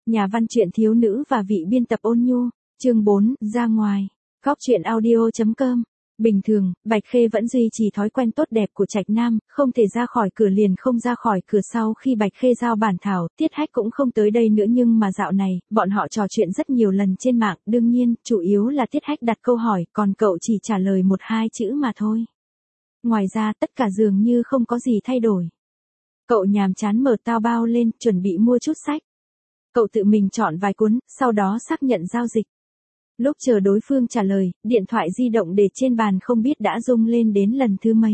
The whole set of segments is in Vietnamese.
Nhà văn truyện thiếu nữ và vị biên tập ôn nhu, chương 4, ra ngoài. Góc truyện audio.com. Bình thường, Bạch Khê vẫn duy trì thói quen tốt đẹp của Trạch Nam, không thể ra khỏi cửa liền không ra khỏi cửa. Sau khi Bạch Khê giao bản thảo, Tiết Hách cũng không tới đây nữa, nhưng mà dạo này, bọn họ trò chuyện rất nhiều lần trên mạng, đương nhiên, chủ yếu là Tiết Hách đặt câu hỏi, còn cậu chỉ trả lời 1-2 chữ mà thôi. Ngoài ra, tất cả dường như không có gì thay đổi. Cậu nhàm chán mở tao bao lên, chuẩn bị mua chút sách. Cậu tự mình chọn vài cuốn, sau đó xác nhận giao dịch. Lúc chờ đối phương trả lời, điện thoại di động để trên bàn không biết đã rung lên đến lần thứ mấy.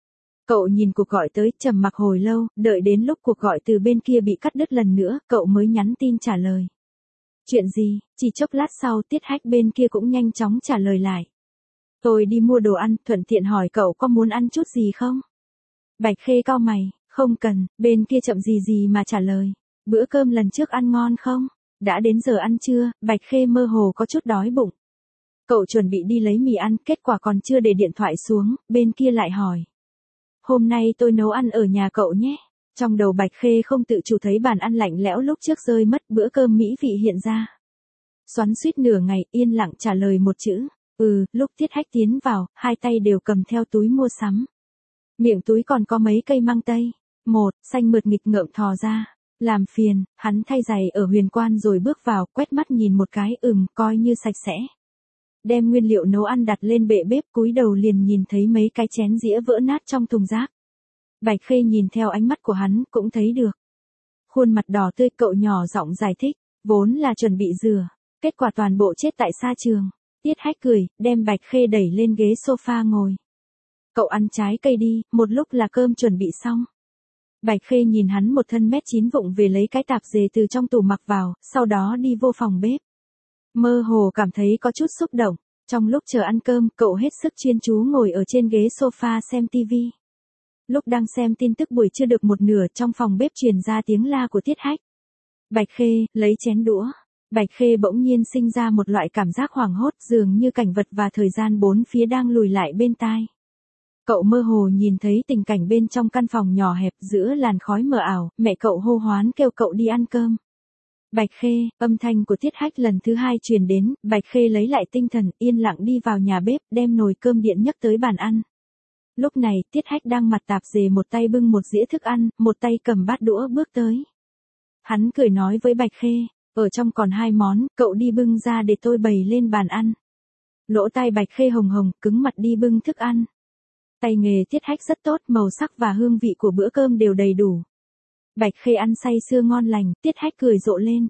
Cậu nhìn cuộc gọi tới, trầm mặc hồi lâu, đợi đến lúc cuộc gọi từ bên kia bị cắt đứt lần nữa, cậu mới nhắn tin trả lời. Chuyện gì? Chỉ chốc lát sau, Tiết Hách bên kia cũng nhanh chóng trả lời lại. Tôi đi mua đồ ăn, thuận tiện hỏi cậu có muốn ăn chút gì không? Bạch Khê cau mày, không cần, bên kia chậm gì mà trả lời. Bữa cơm lần trước ăn ngon không? Đã đến giờ ăn trưa, Bạch Khê mơ hồ có chút đói bụng. Cậu chuẩn bị đi lấy mì ăn, kết quả còn chưa để điện thoại xuống, bên kia lại hỏi. Hôm nay tôi nấu ăn ở nhà cậu nhé. Trong đầu Bạch Khê không tự chủ thấy bàn ăn lạnh lẽo lúc trước rơi mất, bữa cơm mỹ vị hiện ra. Xoắn xuýt nửa ngày, yên lặng trả lời một chữ. Lúc Tiết Hách tiến vào, hai tay đều cầm theo túi mua sắm. Miệng túi còn có mấy cây măng tây. Một, xanh mượt nghịch ngợm thò ra. Làm phiền, hắn thay giày ở Huyền Quan rồi bước vào, quét mắt nhìn một cái, coi như sạch sẽ. Đem nguyên liệu nấu ăn đặt lên bệ bếp, cúi đầu liền nhìn thấy mấy cái chén dĩa vỡ nát trong thùng rác. Bạch Khê nhìn theo ánh mắt của hắn, cũng thấy được. Khuôn mặt đỏ tươi, cậu nhỏ giọng giải thích, vốn là chuẩn bị rửa, kết quả toàn bộ chết tại xa trường. Tiết Hách cười, đem Bạch Khê đẩy lên ghế sofa ngồi. Cậu ăn trái cây đi, một lúc là cơm chuẩn bị xong. Bạch Khê nhìn hắn một thân mét 9 vụng về lấy cái tạp dề từ trong tủ mặc vào, sau đó đi vô phòng bếp. Mơ hồ cảm thấy có chút xúc động. Trong lúc chờ ăn cơm, cậu hết sức chuyên chú ngồi ở trên ghế sofa xem tivi. Lúc đang xem tin tức buổi trưa được một nửa, trong phòng bếp truyền ra tiếng la của Tiết Hách. Bạch Khê, lấy chén đũa. Bạch Khê bỗng nhiên sinh ra một loại cảm giác hoảng hốt, dường như cảnh vật và thời gian bốn phía đang lùi lại bên tai. Cậu mơ hồ nhìn thấy tình cảnh bên trong căn phòng nhỏ hẹp giữa làn khói mờ ảo, mẹ cậu hô hoán kêu cậu đi ăn cơm. Bạch Khê, âm thanh của Tiết Hách lần thứ 2 truyền đến, Bạch Khê lấy lại tinh thần, yên lặng đi vào nhà bếp, đem nồi cơm điện nhấc tới bàn ăn. Lúc này, Tiết Hách đang mặt tạp dề, một tay bưng một dĩa thức ăn, một tay cầm bát đũa bước tới. Hắn cười nói với Bạch Khê, ở trong còn 2 món, cậu đi bưng ra để tôi bày lên bàn ăn. Lỗ tai Bạch Khê hồng hồng, cứng mặt đi bưng thức ăn. Tay nghề Tiết Hách rất tốt, màu sắc và hương vị của bữa cơm đều đầy đủ. Bạch Khê ăn say sưa ngon lành, Tiết Hách cười rộ lên.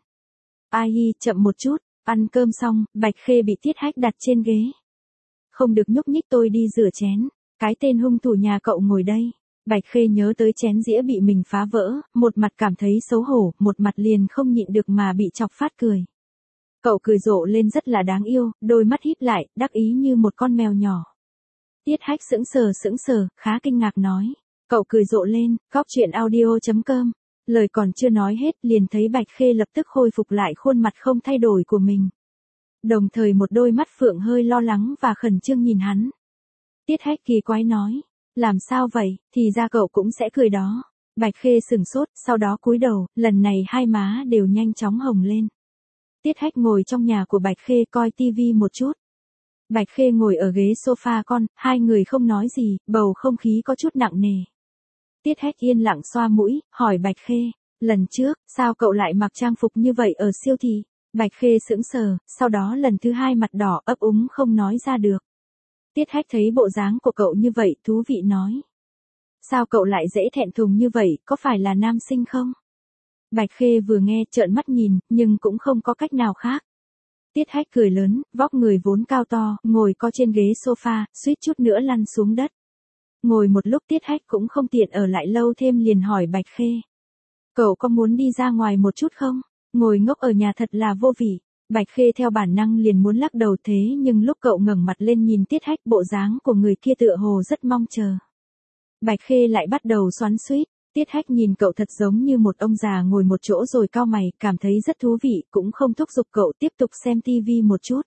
Ai hi, chậm một chút, ăn cơm xong, Bạch Khê bị Tiết Hách đặt trên ghế. Không được nhúc nhích, tôi đi rửa chén. Cái tên hung thủ nhà cậu ngồi đây. Bạch Khê nhớ tới chén dĩa bị mình phá vỡ, một mặt cảm thấy xấu hổ, một mặt liền không nhịn được mà bị chọc phát cười. Cậu cười rộ lên rất là đáng yêu, đôi mắt híp lại, đắc ý như một con mèo nhỏ. Tiết Hách sững sờ, khá kinh ngạc nói. Cậu cười rộ lên, góc truyện audio.com. Lời còn chưa nói hết, liền thấy Bạch Khê lập tức khôi phục lại khuôn mặt không thay đổi của mình. Đồng thời một đôi mắt phượng hơi lo lắng và khẩn trương nhìn hắn. Tiết Hách kỳ quái nói. Làm sao vậy, thì ra cậu cũng sẽ cười đó. Bạch Khê sửng sốt, sau đó cúi đầu, lần này hai má đều nhanh chóng hồng lên. Tiết Hách ngồi trong nhà của Bạch Khê coi tivi một chút. Bạch Khê ngồi ở ghế sofa con, hai người không nói gì, bầu không khí có chút nặng nề. Tiết Hách yên lặng xoa mũi, hỏi Bạch Khê, lần trước, sao cậu lại mặc trang phục như vậy ở siêu thị? Bạch Khê sững sờ, sau đó lần thứ 2 mặt đỏ ấp úng không nói ra được. Tiết Hách thấy bộ dáng của cậu như vậy, thú vị nói. Sao cậu lại dễ thẹn thùng như vậy, có phải là nam sinh không? Bạch Khê vừa nghe trợn mắt nhìn, nhưng cũng không có cách nào khác. Tiết Hách cười lớn, vóc người vốn cao to, ngồi co trên ghế sofa, suýt chút nữa lăn xuống đất. Ngồi một lúc Tiết Hách cũng không tiện ở lại lâu thêm liền hỏi Bạch Khê. Cậu có muốn đi ra ngoài một chút không? Ngồi ngốc ở nhà thật là vô vị. Bạch Khê theo bản năng liền muốn lắc đầu, thế nhưng lúc cậu ngẩng mặt lên nhìn Tiết Hách, bộ dáng của người kia tựa hồ rất mong chờ. Bạch Khê lại bắt đầu xoắn xuýt. Tiết Hách nhìn cậu thật giống như một ông già ngồi một chỗ rồi cau mày, cảm thấy rất thú vị, cũng không thúc giục cậu tiếp tục xem tivi một chút.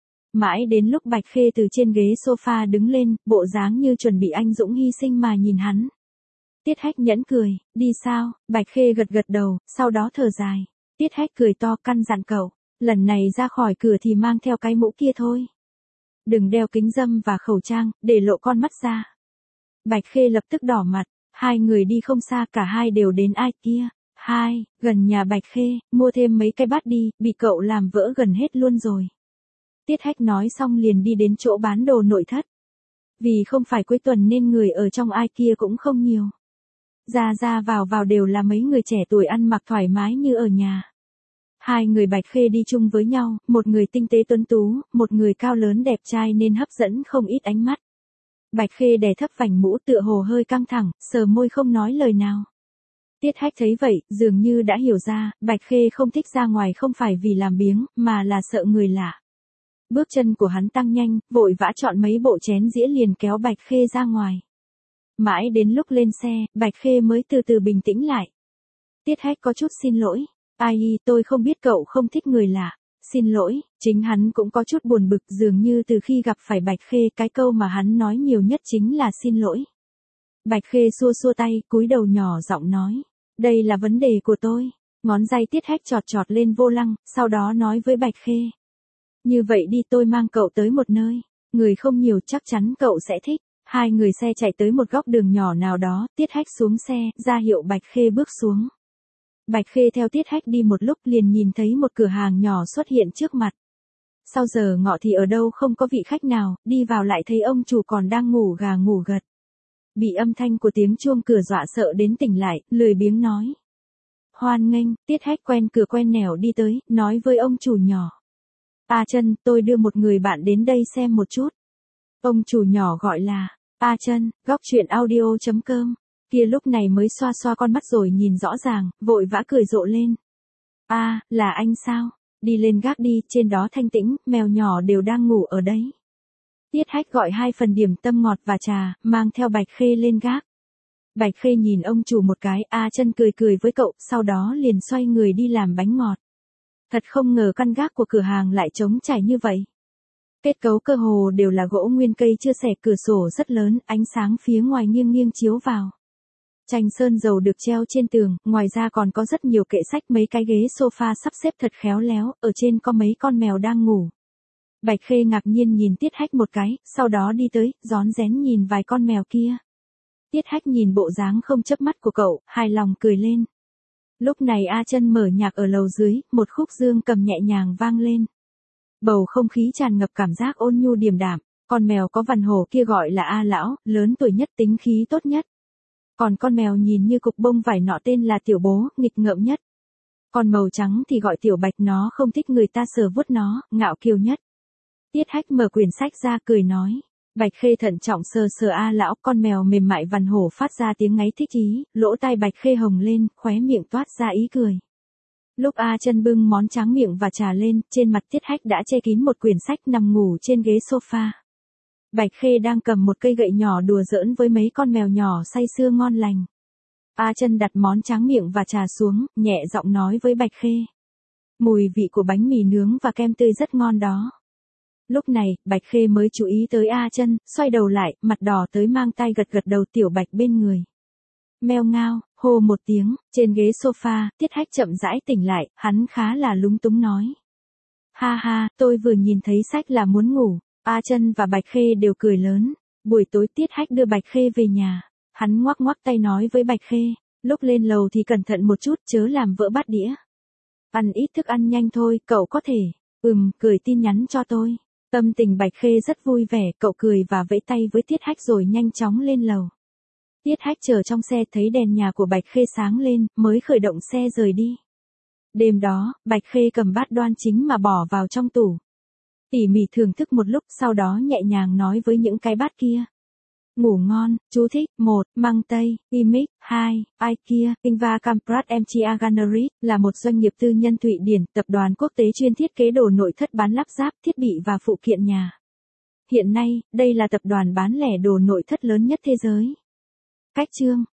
Mãi đến lúc Bạch Khê từ trên ghế sofa đứng lên, bộ dáng như chuẩn bị anh dũng hy sinh mà nhìn hắn. Tiết Hách nhẫn cười, đi sao? Bạch Khê gật gật đầu, sau đó thở dài. Tiết Hách cười to căn dặn cậu, lần này ra khỏi cửa thì mang theo cái mũ kia thôi. Đừng đeo kính râm và khẩu trang, để lộ con mắt ra. Bạch Khê lập tức đỏ mặt, hai người đi không xa cả hai đều đến IKEA. Gần nhà Bạch Khê, mua thêm mấy cái bát đi, bị cậu làm vỡ gần hết luôn rồi. Tiết Hách nói xong liền đi đến chỗ bán đồ nội thất. Vì không phải cuối tuần nên người ở trong IKEA cũng không nhiều. Ra vào đều là mấy người trẻ tuổi ăn mặc thoải mái như ở nhà. Hai người Bạch Khê đi chung với nhau, một người tinh tế tuấn tú, một người cao lớn đẹp trai nên hấp dẫn không ít ánh mắt. Bạch Khê đè thấp vành mũ tựa hồ hơi căng thẳng, sờ môi không nói lời nào. Tiết Hách thấy vậy, dường như đã hiểu ra, Bạch Khê không thích ra ngoài không phải vì làm biếng, mà là sợ người lạ. Bước chân của hắn tăng nhanh, vội vã chọn mấy bộ chén dĩa liền kéo Bạch Khê ra ngoài. Mãi đến lúc lên xe, Bạch Khê mới từ từ bình tĩnh lại. Tiết Hách có chút xin lỗi. Ai, tôi không biết cậu không thích người lạ. Xin lỗi, chính hắn cũng có chút buồn bực dường như từ khi gặp phải Bạch Khê cái câu mà hắn nói nhiều nhất chính là xin lỗi. Bạch Khê xua xua tay, cúi đầu nhỏ giọng nói. Đây là vấn đề của tôi. Ngón tay Tiết Hách chọt chọt lên vô lăng, sau đó nói với Bạch Khê. Như vậy đi tôi mang cậu tới một nơi. Người không nhiều chắc chắn cậu sẽ thích. Hai người xe chạy tới một góc đường nhỏ nào đó, Tiết Hách xuống xe, ra hiệu Bạch Khê bước xuống. Bạch Khê theo Tiết Hách đi một lúc liền nhìn thấy một cửa hàng nhỏ xuất hiện trước mặt. Sau giờ ngọ thì ở đâu không có vị khách nào, đi vào lại thấy ông chủ còn đang ngủ gà ngủ gật. Bị âm thanh của tiếng chuông cửa dọa sợ đến tỉnh lại, lười biếng nói. Hoan nghênh, Tiết Hách quen cửa quen nẻo đi tới, nói với ông chủ nhỏ. A Chân, tôi đưa một người bạn đến đây xem một chút. Ông chủ nhỏ gọi là, A Chân, góc chuyện audio.com. Kia lúc này mới xoa xoa con mắt rồi nhìn rõ ràng, vội vã cười rộ lên. Là anh sao? Đi lên gác đi, trên đó thanh tĩnh, mèo nhỏ đều đang ngủ ở đấy. Tiết Hách gọi 2 phần điểm tâm ngọt và trà, mang theo Bạch Khê lên gác. Bạch Khê nhìn ông chủ một cái, A Chân cười cười với cậu, sau đó liền xoay người đi làm bánh ngọt. Thật không ngờ căn gác của cửa hàng lại trống trải như vậy. Kết cấu cơ hồ đều là gỗ nguyên cây chưa xẻ, cửa sổ rất lớn, ánh sáng phía ngoài nghiêng nghiêng chiếu vào. Tranh sơn dầu được treo trên tường, ngoài ra còn có rất nhiều kệ sách, mấy cái ghế sofa sắp xếp thật khéo léo, ở trên có mấy con mèo đang ngủ. Bạch Khê ngạc nhiên nhìn Tiết Hách một cái, sau đó đi tới, rón rén nhìn vài con mèo kia. Tiết Hách nhìn bộ dáng không chớp mắt của cậu, hài lòng cười lên. Lúc này A Chân mở nhạc ở lầu dưới, một khúc dương cầm nhẹ nhàng vang lên. Bầu không khí tràn ngập cảm giác ôn nhu điềm đạm, con mèo có vằn hổ kia gọi là A Lão, lớn tuổi nhất, tính khí tốt nhất. Còn con mèo nhìn như cục bông vải nọ tên là Tiểu Bố, nghịch ngợm nhất. Còn màu trắng thì gọi Tiểu Bạch, nó không thích người ta sờ vuốt nó, ngạo kiều nhất. Tiết Hách mở quyển sách ra cười nói. Bạch Khê thận trọng sờ sờ A Lão, con mèo mềm mại vằn hổ phát ra tiếng ngáy thích ý, lỗ tai Bạch Khê hồng lên, khóe miệng toát ra ý cười. Lúc A Chân bưng món tráng miệng và trà lên, trên mặt Tiết Hách đã che kín một quyển sách nằm ngủ trên ghế sofa. Bạch Khê đang cầm một cây gậy nhỏ đùa giỡn với mấy con mèo nhỏ say sưa ngon lành. A Chân đặt món tráng miệng và trà xuống, nhẹ giọng nói với Bạch Khê. Mùi vị của bánh mì nướng và kem tươi rất ngon đó. Lúc này, Bạch Khê mới chú ý tới A Chân, xoay đầu lại, mặt đỏ tới mang tay gật gật đầu Tiểu Bạch bên người. Meo ngao, hô một tiếng, trên ghế sofa, Tiết Hách chậm rãi tỉnh lại, hắn khá là lúng túng nói. Ha, tôi vừa nhìn thấy sách là muốn ngủ. A Chân và Bạch Khê đều cười lớn. Buổi tối Tiết Hách đưa Bạch Khê về nhà. Hắn ngoắc ngoắc tay nói với Bạch Khê, lúc lên lầu thì cẩn thận một chút, chớ làm vỡ bát đĩa. Ăn ít thức ăn nhanh thôi, cậu có thể. Gửi tin nhắn cho tôi. Tâm tình Bạch Khê rất vui vẻ, cậu cười và vẫy tay với Tiết Hách rồi nhanh chóng lên lầu. Tiết Hách chờ trong xe thấy đèn nhà của Bạch Khê sáng lên, mới khởi động xe rời đi. Đêm đó, Bạch Khê cầm bát đoan chính mà bỏ vào trong tủ. Tỉ mỉ thưởng thức một lúc, sau đó nhẹ nhàng nói với những cái bát kia. Ngủ ngon, chú thích, 1, Mang Tây, Imix, 2, IKEA, Ingvar Kamprad MT Gannery, là một doanh nghiệp tư nhân Thụy Điển, tập đoàn quốc tế chuyên thiết kế đồ nội thất bán lắp ráp, thiết bị và phụ kiện nhà. Hiện nay, đây là tập đoàn bán lẻ đồ nội thất lớn nhất thế giới. Cách chương